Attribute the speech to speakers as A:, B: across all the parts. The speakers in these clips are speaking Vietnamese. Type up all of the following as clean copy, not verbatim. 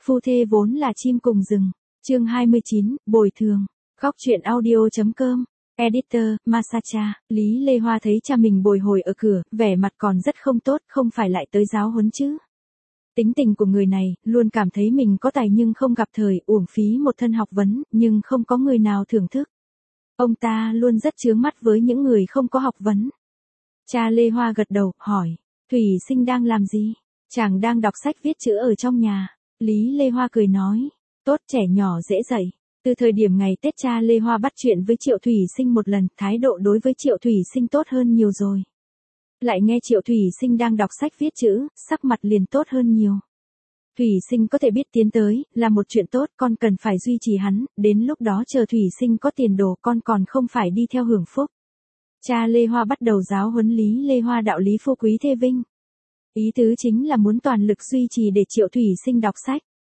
A: Phu thê vốn là chim cùng rừng. Chương 29, bồi thường. Góc truyện audio.com. Editor, Masacha. Lý Lê Hoa thấy cha mình bồi hồi ở cửa, vẻ mặt còn rất không tốt, không phải lại tới giáo huấn chứ. Tính tình của người này, luôn cảm thấy mình có tài nhưng không gặp thời, uổng phí một thân học vấn, nhưng không có người nào thưởng thức. Ông ta luôn rất chướng mắt với những người không có học vấn. Cha Lê Hoa gật đầu, hỏi, Thủy Sinh đang làm gì? Chàng đang đọc sách viết chữ ở trong nhà. Lý Lê Hoa cười nói, tốt, trẻ nhỏ dễ dạy. Từ thời điểm ngày Tết cha Lê Hoa bắt chuyện với Triệu Thủy Sinh một lần, thái độ đối với Triệu Thủy Sinh tốt hơn nhiều rồi. Lại nghe Triệu Thủy Sinh đang đọc sách viết chữ, sắc mặt liền tốt hơn nhiều. Thủy Sinh có thể biết tiến tới, là một chuyện tốt, con cần phải duy trì hắn, đến lúc đó chờ Thủy Sinh có tiền đồ con còn không phải đi theo hưởng phúc. Cha Lê Hoa bắt đầu giáo huấn Lý Lê Hoa đạo lý phú quý thê vinh. Ý tứ chính là muốn toàn lực duy trì để Triệu Thủy Sinh đọc sách.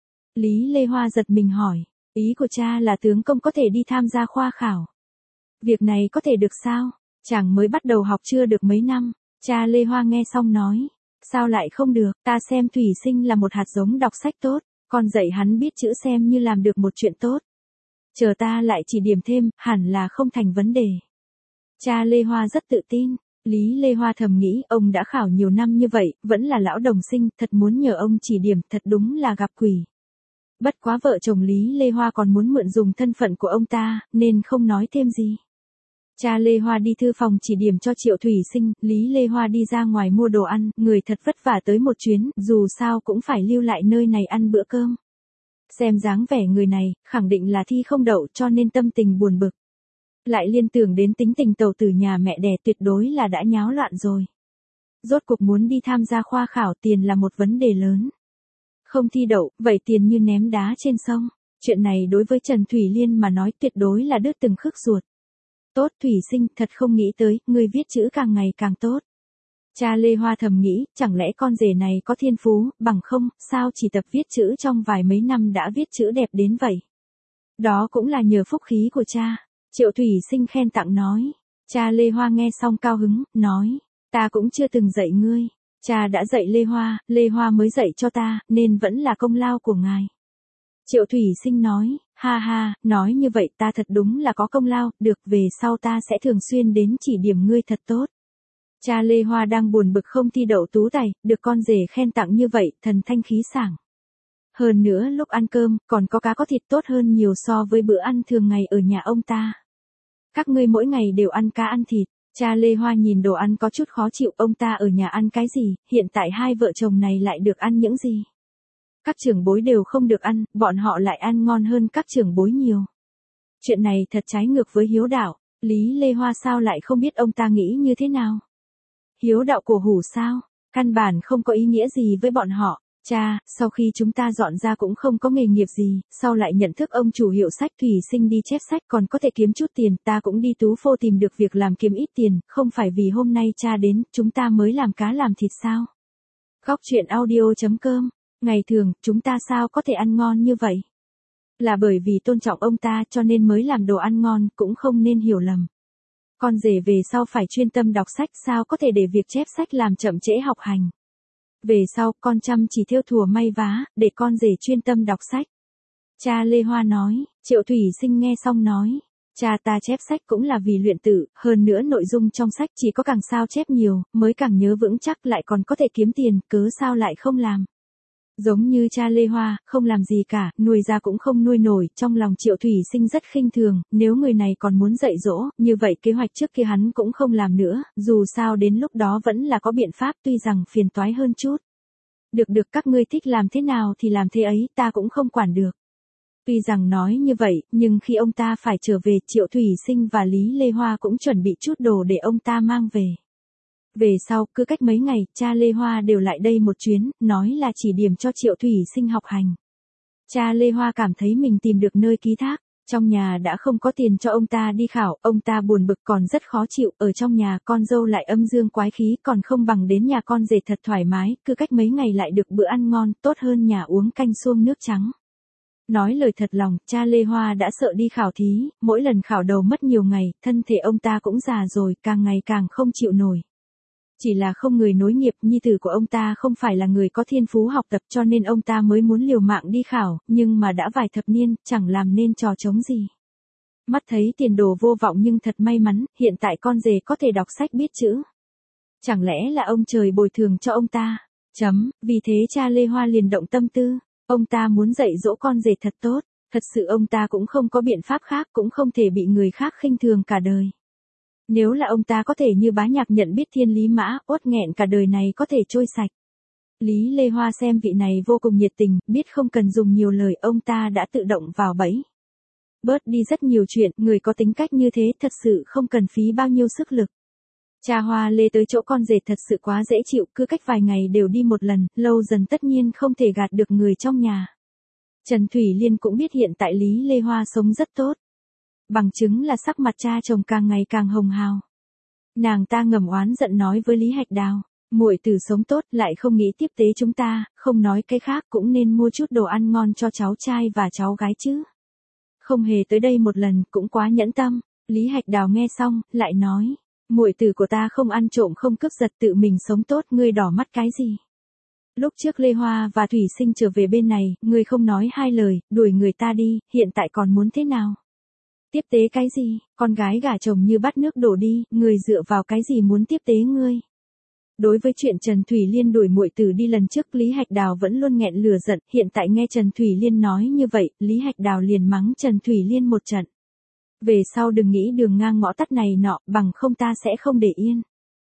A: Lý Lê Hoa giật mình hỏi, ý của cha là tướng công có thể đi tham gia khoa khảo. Việc này có thể được sao? Chàng mới bắt đầu học chưa được mấy năm. Cha Lê Hoa nghe xong nói, sao lại không được, ta xem Thủy Sinh là một hạt giống đọc sách tốt, con dạy hắn biết chữ xem như làm được một chuyện tốt. Chờ ta lại chỉ điểm thêm, hẳn là không thành vấn đề. Cha Lê Hoa rất tự tin. Lý Lê Hoa thầm nghĩ, ông đã khảo nhiều năm như vậy, vẫn là lão đồng sinh, thật muốn nhờ ông chỉ điểm, thật đúng là gặp quỷ. Bất quá vợ chồng Lý Lê Hoa còn muốn mượn dùng thân phận của ông ta, nên không nói thêm gì. Cha Lê Hoa đi thư phòng chỉ điểm cho Triệu Thủy Sinh, Lý Lê Hoa đi ra ngoài mua đồ ăn, người thật vất vả tới một chuyến, dù sao cũng phải lưu lại nơi này ăn bữa cơm. Xem dáng vẻ người này, khẳng định là thi không đậu cho nên tâm tình buồn bực. Lại liên tưởng đến tính tình tàu tử nhà mẹ đẻ tuyệt đối là đã nháo loạn rồi. Rốt cuộc muốn đi tham gia khoa khảo tiền là một vấn đề lớn. Không thi đậu, vậy tiền như ném đá trên sông. Chuyện này đối với Trần Thủy Liên mà nói tuyệt đối là đứt từng khức ruột. Tốt Thủy Sinh, thật không nghĩ tới, người viết chữ càng ngày càng tốt. Cha Lê Hoa thầm nghĩ, chẳng lẽ con rể này có thiên phú, bằng không, sao chỉ tập viết chữ trong vài mấy năm đã viết chữ đẹp đến vậy. Đó cũng là nhờ phúc khí của cha. Triệu Thủy Sinh khen tặng nói. Cha Lê Hoa nghe xong cao hứng, nói, ta cũng chưa từng dạy ngươi. Cha đã dạy Lê Hoa mới dạy cho ta, nên vẫn là công lao của ngài. Triệu Thủy Sinh nói, ha ha, nói như vậy ta thật đúng là có công lao, được về sau ta sẽ thường xuyên đến chỉ điểm ngươi thật tốt. Cha Lê Hoa đang buồn bực không thi đậu tú tài, được con rể khen tặng như vậy, thần thanh khí sảng. Hơn nữa lúc ăn cơm, còn có cá có thịt tốt hơn nhiều so với bữa ăn thường ngày ở nhà ông ta. Các ngươi mỗi ngày đều ăn cá ăn thịt. Cha Lê Hoa nhìn đồ ăn có chút khó chịu, ông ta ở nhà ăn cái gì, hiện tại hai vợ chồng này lại được ăn những gì. Các trưởng bối đều không được ăn, bọn họ lại ăn ngon hơn các trưởng bối nhiều. Chuyện này thật trái ngược với hiếu đạo, Lý Lê Hoa sao lại không biết ông ta nghĩ như thế nào. Hiếu đạo cổ hủ sao, căn bản không có ý nghĩa gì với bọn họ. Cha, sau khi chúng ta dọn ra cũng không có nghề nghiệp gì, sau lại nhận thức ông chủ hiệu sách Thủy Sinh đi chép sách còn có thể kiếm chút tiền, ta cũng đi tú phô tìm được việc làm kiếm ít tiền, không phải vì hôm nay cha đến, chúng ta mới làm cá làm thịt sao? Góc truyện audio.com, ngày thường, chúng ta sao có thể ăn ngon như vậy? Là bởi vì tôn trọng ông ta cho nên mới làm đồ ăn ngon, cũng không nên hiểu lầm. Con rể về sau phải chuyên tâm đọc sách, sao có thể để việc chép sách làm chậm trễ học hành. Về sau, con chăm chỉ thêu thùa may vá, để con rể chuyên tâm đọc sách. Cha Lê Hoa nói. Triệu Thủy Sinh nghe xong nói, cha ta chép sách cũng là vì luyện tự, hơn nữa nội dung trong sách chỉ có càng sao chép nhiều, mới càng nhớ vững chắc lại còn có thể kiếm tiền, cớ sao lại không làm. Giống như cha Lê Hoa, không làm gì cả, nuôi ra cũng không nuôi nổi, trong lòng Triệu Thủy Sinh rất khinh thường, nếu người này còn muốn dạy dỗ, như vậy kế hoạch trước kia hắn cũng không làm nữa, dù sao đến lúc đó vẫn là có biện pháp tuy rằng phiền toái hơn chút. Được các ngươi thích làm thế nào thì làm thế ấy, ta cũng không quản được. Tuy rằng nói như vậy, nhưng khi ông ta phải trở về, Triệu Thủy Sinh và Lý Lê Hoa cũng chuẩn bị chút đồ để ông ta mang về. Về sau, cứ cách mấy ngày, cha Lê Hoa đều lại đây một chuyến, nói là chỉ điểm cho Triệu Thủy Sinh học hành. Cha Lê Hoa cảm thấy mình tìm được nơi ký thác, trong nhà đã không có tiền cho ông ta đi khảo, ông ta buồn bực còn rất khó chịu, ở trong nhà con dâu lại âm dương quái khí còn không bằng đến nhà con rể thật thoải mái, cứ cách mấy ngày lại được bữa ăn ngon, tốt hơn nhà uống canh xuông nước trắng. Nói lời thật lòng, cha Lê Hoa đã sợ đi khảo thí, mỗi lần khảo đầu mất nhiều ngày, thân thể ông ta cũng già rồi, càng ngày càng không chịu nổi. Chỉ là không người nối nghiệp, nhi tử của ông ta không phải là người có thiên phú học tập cho nên ông ta mới muốn liều mạng đi khảo, nhưng mà đã vài thập niên, chẳng làm nên trò trống gì. Mắt thấy tiền đồ vô vọng nhưng thật may mắn, hiện tại con rể có thể đọc sách biết chữ. Chẳng lẽ là ông trời bồi thường cho ông ta? Vì thế cha Lê Hoa liền động tâm tư, ông ta muốn dạy dỗ con rể thật tốt, thật sự ông ta cũng không có biện pháp khác, cũng không thể bị người khác khinh thường cả đời. Nếu là ông ta có thể như Bá Nhạc nhận biết thiên lý mã, uất nghẹn cả đời này có thể trôi sạch. Lý Lê Hoa xem vị này vô cùng nhiệt tình, biết không cần dùng nhiều lời, ông ta đã tự động vào bẫy. Bớt đi rất nhiều chuyện, người có tính cách như thế thật sự không cần phí bao nhiêu sức lực. Cha Hoa Lê tới chỗ con rể thật sự quá dễ chịu, cứ cách vài ngày đều đi một lần, lâu dần tất nhiên không thể gạt được người trong nhà. Trần Thủy Liên cũng biết hiện tại Lý Lê Hoa sống rất tốt. Bằng chứng là sắc mặt cha chồng càng ngày càng hồng hào. Nàng ta ngầm oán giận nói với Lý Hạch Đào, muội tử sống tốt lại không nghĩ tiếp tế chúng ta, không nói cái khác cũng nên mua chút đồ ăn ngon cho cháu trai và cháu gái chứ. Không hề tới đây một lần cũng quá nhẫn tâm. Lý Hạch Đào nghe xong, lại nói, muội tử của ta không ăn trộm không cướp giật, tự mình sống tốt, ngươi đỏ mắt cái gì? Lúc trước Lê Hoa và Thủy Sinh trở về bên này, ngươi không nói hai lời, đuổi người ta đi, hiện tại còn muốn thế nào? Tiếp tế cái gì, con gái gả chồng như bắt nước đổ đi, người dựa vào cái gì muốn tiếp tế ngươi? Đối với chuyện Trần Thủy Liên đuổi muội tử đi lần trước, Lý Hạch Đào vẫn luôn nghẹn lửa giận, hiện tại nghe Trần Thủy Liên nói như vậy, Lý Hạch Đào liền mắng Trần Thủy Liên một trận. Về sau đừng nghĩ đường ngang ngõ tắt này nọ, bằng không ta sẽ không để yên.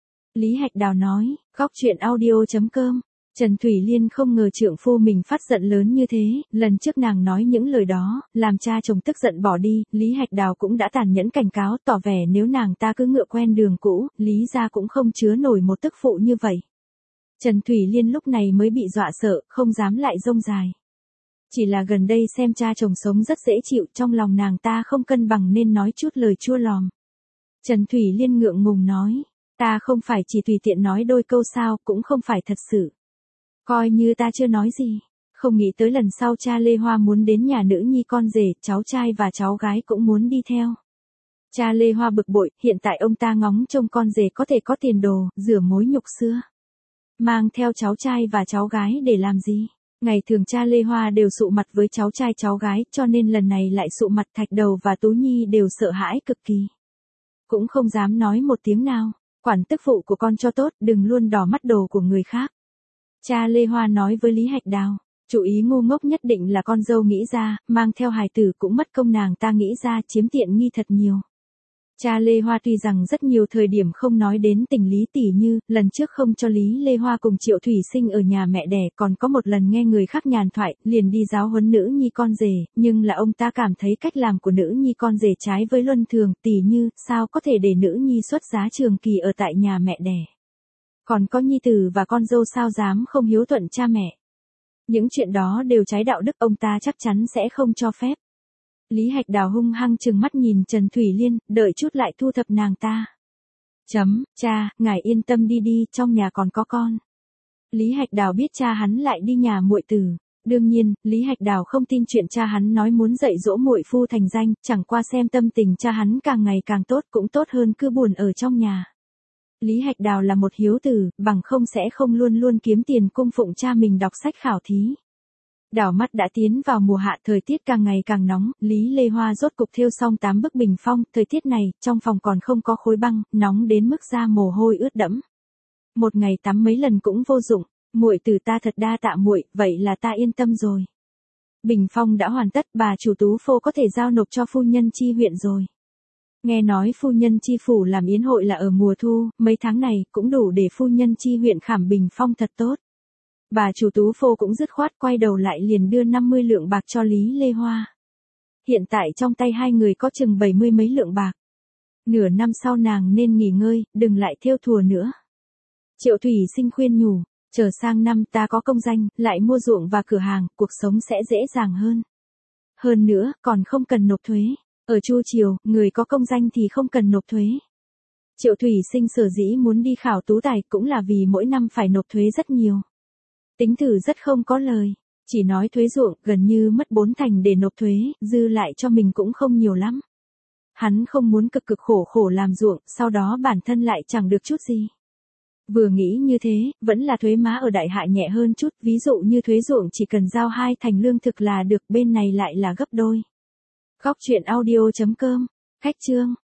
A: Lý Hạch Đào nói, góc chuyện audio.com. Trần Thủy Liên không ngờ trượng phu mình phát giận lớn như thế, lần trước nàng nói những lời đó, làm cha chồng tức giận bỏ đi, Lý Hạch Đào cũng đã tàn nhẫn cảnh cáo, tỏ vẻ nếu nàng ta cứ ngựa quen đường cũ, Lý gia cũng không chứa nổi một tức phụ như vậy. Trần Thủy Liên lúc này mới bị dọa sợ, không dám lại rông dài. Chỉ là gần đây xem cha chồng sống rất dễ chịu, trong lòng nàng ta không cân bằng nên nói chút lời chua lòm. Trần Thủy Liên ngượng ngùng nói, ta không phải chỉ tùy tiện nói đôi câu sao, cũng không phải thật sự. Coi như ta chưa nói gì. Không nghĩ tới lần sau cha Lê Hoa muốn đến nhà nữ nhi con rể, cháu trai và cháu gái cũng muốn đi theo. Cha Lê Hoa bực bội, hiện tại ông ta ngóng trông con rể có thể có tiền đồ, rửa mối nhục xưa. Mang theo cháu trai và cháu gái để làm gì? Ngày thường cha Lê Hoa đều sụ mặt với cháu trai cháu gái, cho nên lần này lại sụ mặt Thạch Đầu và Tú Nhi đều sợ hãi cực kỳ. Cũng không dám nói một tiếng nào, quản tức phụ của con cho tốt, đừng luôn đỏ mắt đồ của người khác. Cha Lê Hoa nói với Lý Hạch Đào, chủ ý ngu ngốc nhất định là con dâu nghĩ ra, mang theo hài tử cũng mất công nàng ta nghĩ ra, chiếm tiện nghi thật nhiều. Cha Lê Hoa tuy rằng rất nhiều thời điểm không nói đến tình lý, tỉ như, lần trước không cho Lý Lê Hoa cùng Triệu Thủy Sinh ở nhà mẹ đẻ, còn có một lần nghe người khác nhàn thoại, liền đi giáo huấn nữ nhi con rể, nhưng là ông ta cảm thấy cách làm của nữ nhi con rể trái với luân thường, tỉ như, sao có thể để nữ nhi xuất giá trường kỳ ở tại nhà mẹ đẻ. Còn có nhi tử và con dâu sao dám không hiếu thuận cha mẹ. Những chuyện đó đều trái đạo đức, ông ta chắc chắn sẽ không cho phép. Lý Hạch Đào hung hăng trừng mắt nhìn Trần Thủy Liên, đợi chút lại thu thập nàng ta. Cha, ngài yên tâm đi đi, trong nhà còn có con. Lý Hạch Đào biết cha hắn lại đi nhà muội tử. Đương nhiên, Lý Hạch Đào không tin chuyện cha hắn nói muốn dạy dỗ muội phu thành danh, chẳng qua xem tâm tình cha hắn càng ngày càng tốt, cũng tốt hơn cứ buồn ở trong nhà. Lý Hạch Đào là một hiếu tử, bằng không sẽ không luôn luôn kiếm tiền cung phụng cha mình đọc sách khảo thí. Đảo mắt đã tiến vào mùa hạ, thời tiết càng ngày càng nóng, Lý Lê Hoa rốt cục thêu xong 8 bức bình phong, thời tiết này, trong phòng còn không có khối băng, nóng đến mức da mồ hôi ướt đẫm. Một ngày tắm mấy lần cũng vô dụng, muội tử ta thật đa tạ muội, vậy là ta yên tâm rồi. Bình phong đã hoàn tất, bà chủ Tú Phô có thể giao nộp cho phu nhân chi huyện rồi. Nghe nói phu nhân chi phủ làm yến hội là ở mùa thu, mấy tháng này cũng đủ để phu nhân chi huyện khảm bình phong thật tốt. Bà chủ Tú Phô cũng dứt khoát quay đầu lại liền đưa 50 lượng bạc cho Lý Lê Hoa. Hiện tại trong tay hai người có chừng 70 mấy lượng bạc. Nửa năm sau nàng nên nghỉ ngơi, đừng lại thêu thùa nữa. Triệu Thủy Sinh khuyên nhủ, chờ sang năm ta có công danh, lại mua ruộng và cửa hàng, cuộc sống sẽ dễ dàng hơn. Hơn nữa, còn không cần nộp thuế. Ở Chu Triều, người có công danh thì không cần nộp thuế. Triệu Thủy Sinh sở dĩ muốn đi khảo tú tài cũng là vì mỗi năm phải nộp thuế rất nhiều. Tính thử rất không có lời, chỉ nói thuế ruộng gần như mất 4 thành để nộp thuế, dư lại cho mình cũng không nhiều lắm. Hắn không muốn cực khổ làm ruộng, sau đó bản thân lại chẳng được chút gì. Vừa nghĩ như thế, vẫn là thuế má ở đại hạ nhẹ hơn chút, ví dụ như thuế ruộng chỉ cần giao 2 thành lương thực là được, bên này lại là gấp đôi. Góc chuyện audio.com, khách chương.